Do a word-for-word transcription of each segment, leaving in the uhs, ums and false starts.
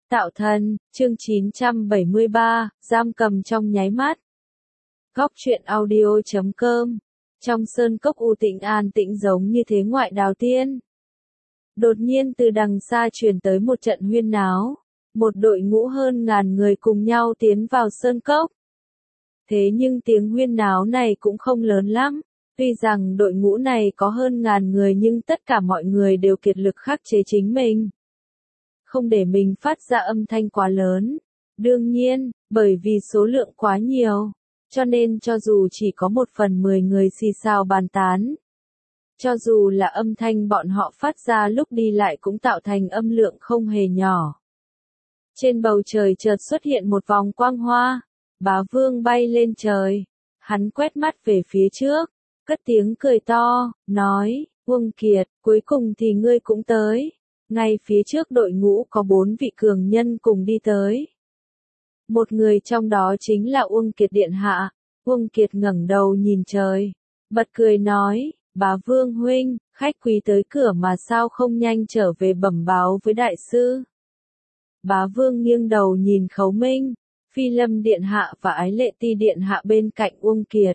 Tạo thần, chương chín trăm bảy mươi ba, giam cầm trong nháy mắt. Góc truyện audio chấm com. Trong sơn cốc u tĩnh an tĩnh giống như thế ngoại đào tiên. Đột nhiên từ đằng xa truyền tới một trận huyên náo. Một đội ngũ hơn ngàn người cùng nhau tiến vào sơn cốc. Thế nhưng tiếng huyên náo này cũng không lớn lắm. Tuy rằng đội ngũ này có hơn ngàn người nhưng tất cả mọi người đều kiệt lực khắc chế chính mình. Không để mình phát ra âm thanh quá lớn. Đương nhiên, bởi vì số lượng quá nhiều, cho nên cho dù chỉ có một phần mười người xì xào bàn tán, cho dù là âm thanh bọn họ phát ra lúc đi lại cũng tạo thành âm lượng không hề nhỏ. Trên bầu trời chợt xuất hiện một vòng quang hoa, Bá Vương bay lên trời, hắn quét mắt về phía trước, cất tiếng cười to, nói, Uông Kiệt, cuối cùng thì ngươi cũng tới. Ngay phía trước đội ngũ có bốn vị cường nhân cùng đi tới. Một người trong đó chính là Uông Kiệt điện hạ. Uông Kiệt ngẩng đầu nhìn trời, bật cười nói, Bá Vương huynh, khách quý tới cửa mà sao không nhanh trở về bẩm báo với đại sư. Bá Vương nghiêng đầu nhìn Khấu Minh, Phi Lâm điện hạ và Ái Lệ Ti điện hạ bên cạnh Uông Kiệt.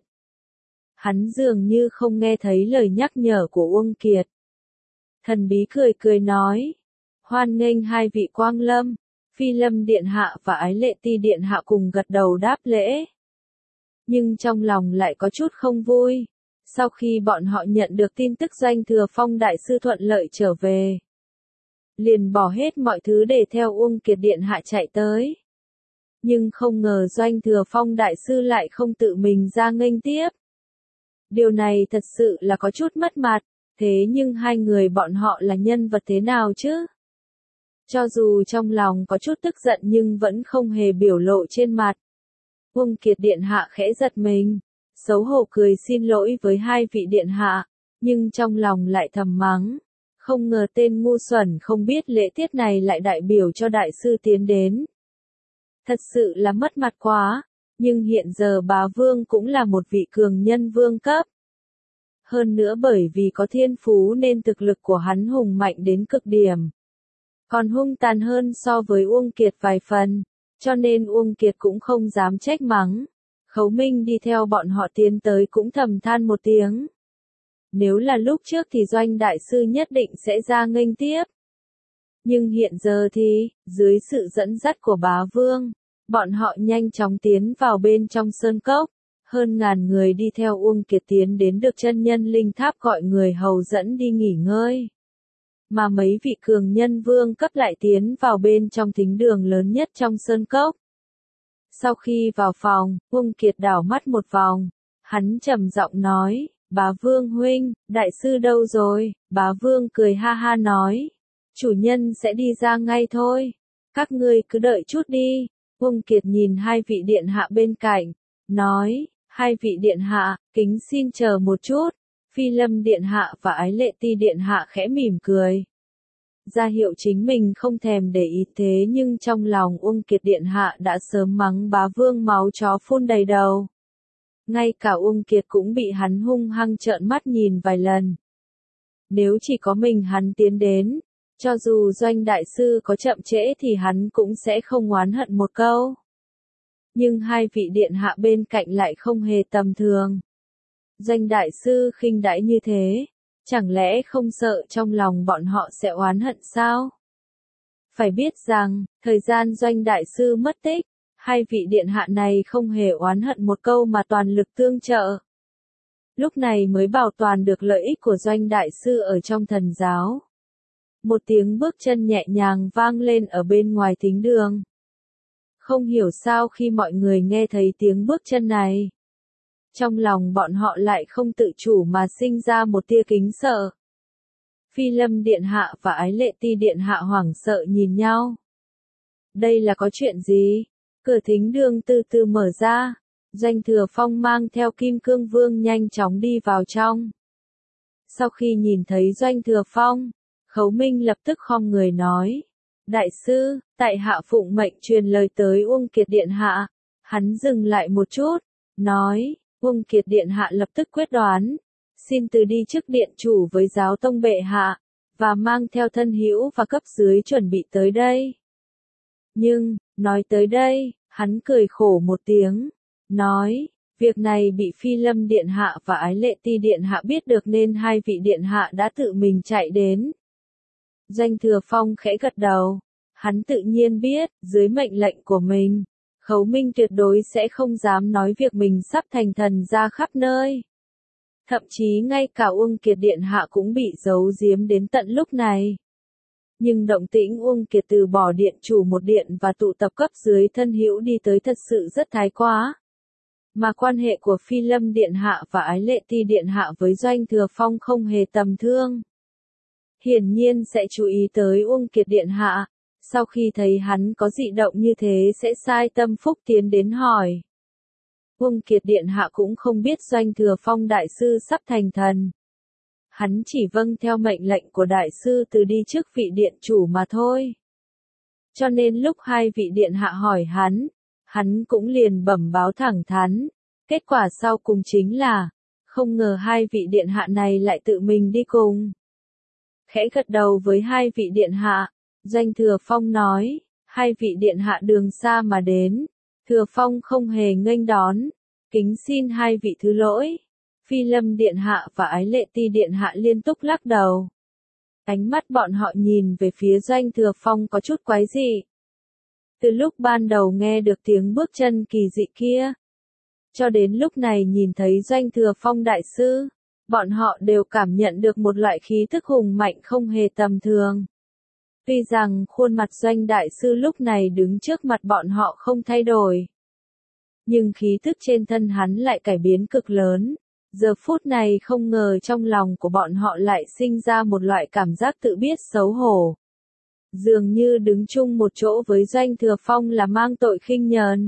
Hắn dường như không nghe thấy lời nhắc nhở của Uông Kiệt. Thần bí cười cười nói, hoan nghênh hai vị quang lâm. Phi Lâm điện hạ và Ái Lệ Ti điện hạ cùng gật đầu đáp lễ. Nhưng trong lòng lại có chút không vui. Sau khi bọn họ nhận được tin tức Doanh Thừa Phong đại sư thuận lợi trở về, liền bỏ hết mọi thứ để theo Uông Kiệt điện hạ chạy tới. Nhưng không ngờ Doanh Thừa Phong đại sư lại không tự mình ra nghênh tiếp. Điều này thật sự là có chút mất mặt. Thế nhưng hai người bọn họ là nhân vật thế nào chứ? Cho dù trong lòng có chút tức giận nhưng vẫn không hề biểu lộ trên mặt. Uông Kiệt điện hạ khẽ giật mình, xấu hổ cười xin lỗi với hai vị điện hạ, nhưng trong lòng lại thầm mắng. Không ngờ tên ngu xuẩn không biết lễ tiết này lại đại biểu cho đại sư tiến đến. Thật sự là mất mặt quá, nhưng hiện giờ Bá Vương cũng là một vị cường nhân vương cấp. Hơn nữa bởi vì có thiên phú nên thực lực của hắn hùng mạnh đến cực điểm. Còn hung tàn hơn so với Uông Kiệt vài phần, cho nên Uông Kiệt cũng không dám trách mắng. Khấu Minh đi theo bọn họ tiến tới cũng thầm than một tiếng. Nếu là lúc trước thì Doanh đại sư nhất định sẽ ra nghênh tiếp. Nhưng hiện giờ thì, dưới sự dẫn dắt của Bá Vương, bọn họ nhanh chóng tiến vào bên trong sơn cốc. Hơn ngàn người đi theo Uông Kiệt tiến đến được chân nhân linh tháp gọi người hầu dẫn đi nghỉ ngơi. Mà mấy vị cường nhân vương cấp lại tiến vào bên trong thính đường lớn nhất trong sơn cốc. Sau khi vào phòng, Uông Kiệt đảo mắt một vòng, hắn trầm giọng nói, Bá Vương huynh, đại sư đâu rồi? Bá Vương cười ha ha nói, chủ nhân sẽ đi ra ngay thôi, các ngươi cứ đợi chút đi. Uông Kiệt nhìn hai vị điện hạ bên cạnh, nói, hai vị điện hạ, kính xin chờ một chút. Phi Lâm điện hạ và Ái Lệ Ti điện hạ khẽ mỉm cười, ra hiệu chính mình không thèm để ý, thế nhưng trong lòng Uông Kiệt điện hạ đã sớm mắng Bá Vương máu chó phun đầy đầu. Ngay cả Uông Kiệt cũng bị hắn hung hăng trợn mắt nhìn vài lần. Nếu chỉ có mình hắn tiến đến, cho dù Doanh đại sư có chậm trễ thì hắn cũng sẽ không oán hận một câu. Nhưng hai vị điện hạ bên cạnh lại không hề tầm thường. Doanh đại sư khinh đãi như thế, chẳng lẽ không sợ trong lòng bọn họ sẽ oán hận sao? Phải biết rằng, thời gian Doanh đại sư mất tích, hai vị điện hạ này không hề oán hận một câu mà toàn lực tương trợ. Lúc này mới bảo toàn được lợi ích của Doanh đại sư ở trong thần giáo. Một tiếng bước chân nhẹ nhàng vang lên ở bên ngoài thính đường. Không hiểu sao khi mọi người nghe thấy tiếng bước chân này, trong lòng bọn họ lại không tự chủ mà sinh ra một tia kính sợ. Phi Lâm điện hạ và Ái Lệ Ti điện hạ hoảng sợ nhìn nhau. Đây là có chuyện gì? Cửa thính đường từ từ mở ra, Doanh Thừa Phong mang theo Kim Cương Vương nhanh chóng đi vào trong. Sau khi nhìn thấy Doanh Thừa Phong, Khấu Minh lập tức khom người nói, đại sư, tại hạ phụng mệnh truyền lời tới Uông Kiệt điện hạ. Hắn dừng lại một chút, nói, Uông Kiệt điện hạ lập tức quyết đoán, xin từ đi trước điện chủ với giáo tông bệ hạ, và mang theo thân hữu và cấp dưới chuẩn bị tới đây. Nhưng, nói tới đây, hắn cười khổ một tiếng, nói, việc này bị Phi Lâm Điện Hạ và Ái Lệ Ti Điện Hạ biết được nên hai vị Điện Hạ đã tự mình chạy đến. Doanh Thừa Phong khẽ gật đầu, hắn tự nhiên biết, dưới mệnh lệnh của mình, Khấu Minh tuyệt đối sẽ không dám nói việc mình sắp thành thần ra khắp nơi. Thậm chí ngay cả Uông Kiệt Điện Hạ cũng bị giấu giếm đến tận lúc này. Nhưng động tĩnh Uông Kiệt từ bỏ điện chủ một điện và tụ tập cấp dưới thân hữu đi tới thật sự rất thái quá. Mà quan hệ của Phi Lâm Điện Hạ và Ái Lệ Ti Điện Hạ với Doanh Thừa Phong không hề tầm thường. Hiển nhiên sẽ chú ý tới Uông Kiệt Điện Hạ, sau khi thấy hắn có dị động như thế sẽ sai tâm phúc tiến đến hỏi. Uông Kiệt Điện Hạ cũng không biết Doanh Thừa Phong đại sư sắp thành thần. Hắn chỉ vâng theo mệnh lệnh của đại sư từ đi trước vị điện chủ mà thôi. Cho nên lúc hai vị điện hạ hỏi hắn, hắn cũng liền bẩm báo thẳng thắn. Kết quả sau cùng chính là, không ngờ hai vị điện hạ này lại tự mình đi cùng. Khẽ gật đầu với hai vị điện hạ, Doanh Thừa Phong nói, hai vị điện hạ đường xa mà đến, Thừa Phong không hề nghênh đón, kính xin hai vị thứ lỗi. Phi Lâm Điện Hạ và Ái Lệ Ti Điện Hạ liên tục lắc đầu. Ánh mắt bọn họ nhìn về phía Doanh Thừa Phong có chút quái dị. Từ lúc ban đầu nghe được tiếng bước chân kỳ dị kia, cho đến lúc này nhìn thấy Doanh Thừa Phong đại sư, bọn họ đều cảm nhận được một loại khí thức hùng mạnh không hề tầm thường. Tuy rằng khuôn mặt Doanh đại sư lúc này đứng trước mặt bọn họ không thay đổi, nhưng khí thức trên thân hắn lại cải biến cực lớn. Giờ phút này không ngờ trong lòng của bọn họ lại sinh ra một loại cảm giác tự biết xấu hổ. Dường như đứng chung một chỗ với Doanh Thừa Phong là mang tội khinh nhờn.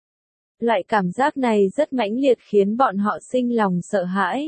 Loại cảm giác này rất mãnh liệt khiến bọn họ sinh lòng sợ hãi.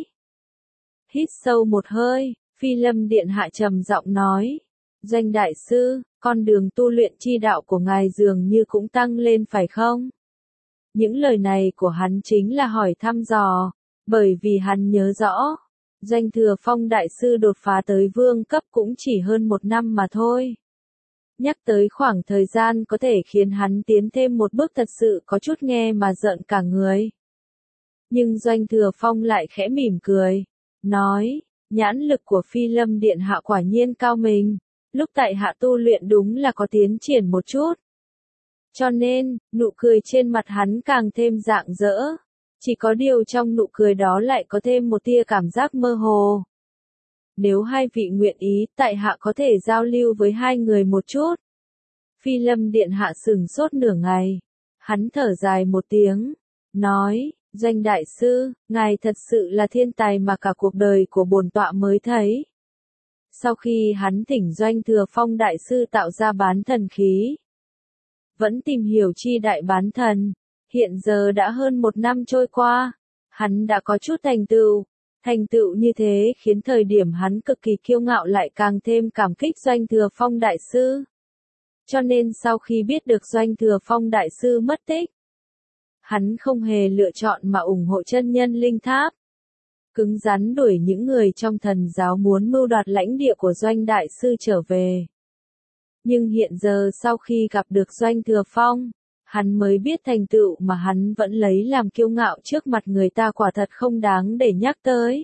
Hít sâu một hơi, Phi Lâm Điện Hạ trầm giọng nói, Doanh đại sư, con đường tu luyện chi đạo của ngài dường như cũng tăng lên phải không? Những lời này của hắn chính là hỏi thăm dò. Bởi vì hắn nhớ rõ, Doanh Thừa Phong đại sư đột phá tới vương cấp cũng chỉ hơn một năm mà thôi. Nhắc tới khoảng thời gian có thể khiến hắn tiến thêm một bước thật sự có chút nghe mà giận cả người. Nhưng Doanh Thừa Phong lại khẽ mỉm cười, nói, nhãn lực của Phi Lâm Điện Hạ quả nhiên cao mình, lúc tại hạ tu luyện đúng là có tiến triển một chút. Cho nên, nụ cười trên mặt hắn càng thêm rạng rỡ. Chỉ có điều trong nụ cười đó lại có thêm một tia cảm giác mơ hồ. Nếu hai vị nguyện ý, tại hạ có thể giao lưu với hai người một chút. Phi Lâm Điện Hạ sửng sốt nửa ngày. Hắn thở dài một tiếng, nói, Doanh đại sư, ngài thật sự là thiên tài mà cả cuộc đời của bổn tọa mới thấy. Sau khi hắn thỉnh Doanh Thừa Phong đại sư tạo ra bán thần khí, vẫn tìm hiểu chi đại bán thần. Hiện giờ đã hơn một năm trôi qua, hắn đã có chút thành tựu. Thành tựu như thế khiến thời điểm hắn cực kỳ kiêu ngạo lại càng thêm cảm kích Doanh Thừa Phong đại sư. Cho nên sau khi biết được Doanh Thừa Phong đại sư mất tích, hắn không hề lựa chọn mà ủng hộ chân nhân linh tháp. Cứng rắn đuổi những người trong thần giáo muốn mưu đoạt lãnh địa của Doanh đại sư trở về. Nhưng hiện giờ sau khi gặp được Doanh Thừa Phong, hắn mới biết thành tựu mà hắn vẫn lấy làm kiêu ngạo trước mặt người ta quả thật không đáng để nhắc tới.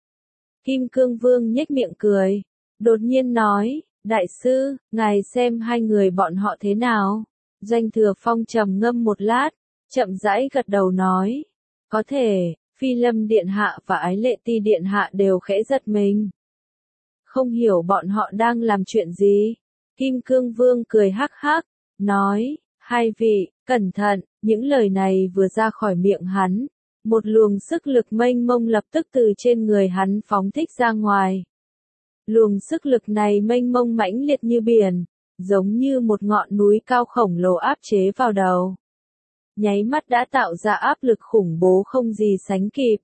Kim Cương Vương nhếch miệng cười, đột nhiên nói, đại sư, ngài xem hai người bọn họ thế nào? Doanh Thừa Phong trầm ngâm một lát, chậm rãi gật đầu nói, có thể, Phi Lâm Điện Hạ và Ái Lệ Ti Điện Hạ đều khẽ giật mình. Không hiểu bọn họ đang làm chuyện gì? Kim Cương Vương cười hắc hắc, nói, hai vị, cẩn thận, những lời này vừa ra khỏi miệng hắn, một luồng sức lực mênh mông lập tức từ trên người hắn phóng thích ra ngoài. Luồng sức lực này mênh mông mãnh liệt như biển, giống như một ngọn núi cao khổng lồ áp chế vào đầu. Nháy mắt đã tạo ra áp lực khủng bố không gì sánh kịp.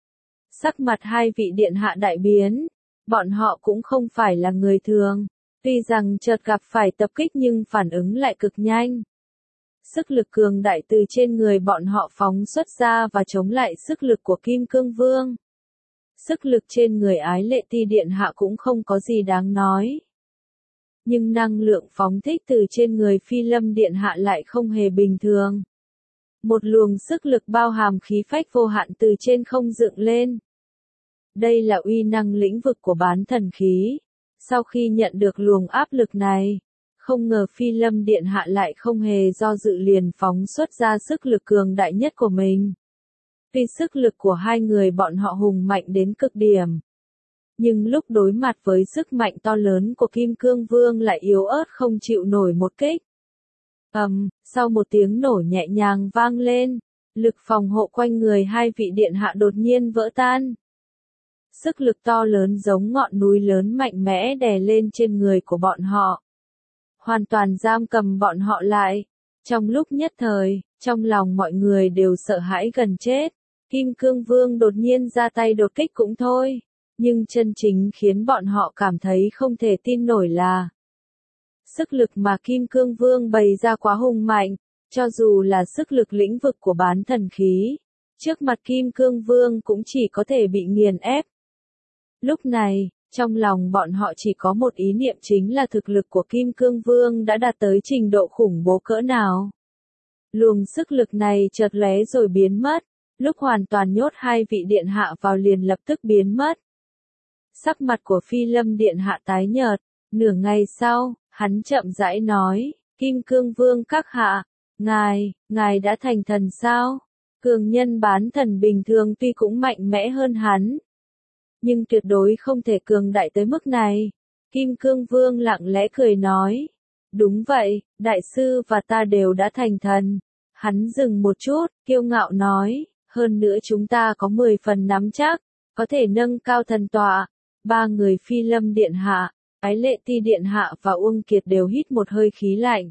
Sắc mặt hai vị điện hạ đại biến, bọn họ cũng không phải là người thường, tuy rằng chợt gặp phải tập kích nhưng phản ứng lại cực nhanh. Sức lực cường đại từ trên người bọn họ phóng xuất ra và chống lại sức lực của Kim Cương Vương. Sức lực trên người Ái Lệ Ti Điện Hạ cũng không có gì đáng nói. Nhưng năng lượng phóng thích từ trên người Phi Lâm Điện Hạ lại không hề bình thường. Một luồng sức lực bao hàm khí phách vô hạn từ trên không dựng lên. Đây là uy năng lĩnh vực của bán thần khí. Sau khi nhận được luồng áp lực này, không ngờ Phi Lâm Điện Hạ lại không hề do dự liền phóng xuất ra sức lực cường đại nhất của mình. Tuy sức lực của hai người bọn họ hùng mạnh đến cực điểm, nhưng lúc đối mặt với sức mạnh to lớn của Kim Cương Vương lại yếu ớt không chịu nổi một kích. Ầm, sau một tiếng nổ nhẹ nhàng vang lên, lực phòng hộ quanh người hai vị điện hạ đột nhiên vỡ tan. Sức lực to lớn giống ngọn núi lớn mạnh mẽ đè lên trên người của bọn họ, hoàn toàn giam cầm bọn họ lại. Trong lúc nhất thời, trong lòng mọi người đều sợ hãi gần chết. Kim Cương Vương đột nhiên ra tay đột kích cũng thôi, nhưng chân chính khiến bọn họ cảm thấy không thể tin nổi là sức lực mà Kim Cương Vương bày ra quá hùng mạnh, cho dù là sức lực lĩnh vực của bán thần khí, trước mặt Kim Cương Vương cũng chỉ có thể bị nghiền ép. Lúc này, trong lòng bọn họ chỉ có một ý niệm chính là thực lực của Kim Cương Vương đã đạt tới trình độ khủng bố cỡ nào. Luồng sức lực này chợt lóe rồi biến mất, lúc hoàn toàn nhốt hai vị điện hạ vào liền lập tức biến mất. Sắc mặt của Phi Lâm Điện Hạ tái nhợt, nửa ngày sau, hắn chậm rãi nói, Kim Cương Vương các hạ, ngài, ngài đã thành thần sao? Cường nhân bán thần bình thường tuy cũng mạnh mẽ hơn hắn, nhưng tuyệt đối không thể cường đại tới mức này. Kim Cương Vương lặng lẽ cười nói, đúng vậy, đại sư và ta đều đã thành thần. Hắn dừng một chút, kiêu ngạo nói, hơn nữa chúng ta có mười phần nắm chắc, có thể nâng cao thần tọa. Ba người Phi Lâm Điện Hạ, Ái Lệ Ti Điện Hạ và Uông Kiệt đều hít một hơi khí lạnh.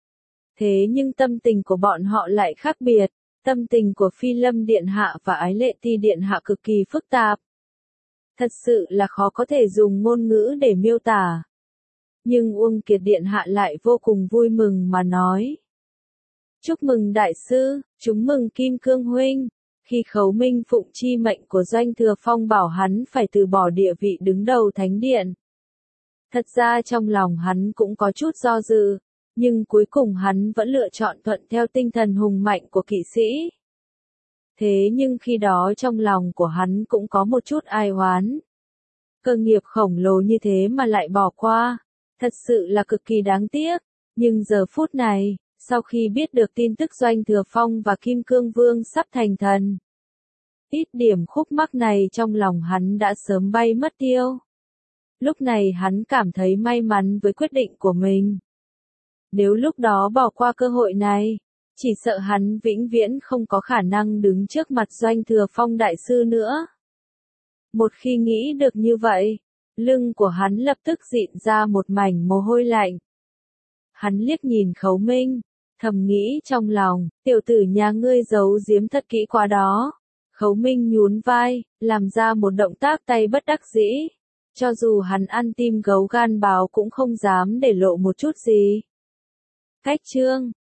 Thế nhưng tâm tình của bọn họ lại khác biệt, tâm tình của Phi Lâm Điện Hạ và Ái Lệ Ti Điện Hạ cực kỳ phức tạp. Thật sự là khó có thể dùng ngôn ngữ để miêu tả. Nhưng Uông Kiệt Điện Hạ lại vô cùng vui mừng mà nói. Chúc mừng đại sư, chúng mừng Kim Cương Huynh. Khi Khấu Minh phụng chi mệnh của Doanh Thừa Phong bảo hắn phải từ bỏ địa vị đứng đầu thánh điện. Thật ra trong lòng hắn cũng có chút do dự, nhưng cuối cùng hắn vẫn lựa chọn thuận theo tinh thần hùng mạnh của kỵ sĩ. Thế nhưng khi đó trong lòng của hắn cũng có một chút ai oán. Cơ nghiệp khổng lồ như thế mà lại bỏ qua, thật sự là cực kỳ đáng tiếc. Nhưng giờ phút này, sau khi biết được tin tức Doanh Thừa Phong và Kim Cương Vương sắp thành thần, ít điểm khúc mắc này trong lòng hắn đã sớm bay mất tiêu. Lúc này hắn cảm thấy may mắn với quyết định của mình. Nếu lúc đó bỏ qua cơ hội này, chỉ sợ hắn vĩnh viễn không có khả năng đứng trước mặt Doanh Thừa Phong đại sư nữa. Một khi nghĩ được như vậy, lưng của hắn lập tức dịn ra một mảnh mồ hôi lạnh. Hắn liếc nhìn Khấu Minh, thầm nghĩ trong lòng, tiểu tử nhà ngươi giấu giếm thật kỹ quá đó. Khấu Minh nhún vai, làm ra một động tác tay bất đắc dĩ. Cho dù hắn ăn tim gấu gan báo cũng không dám để lộ một chút gì. Cách chương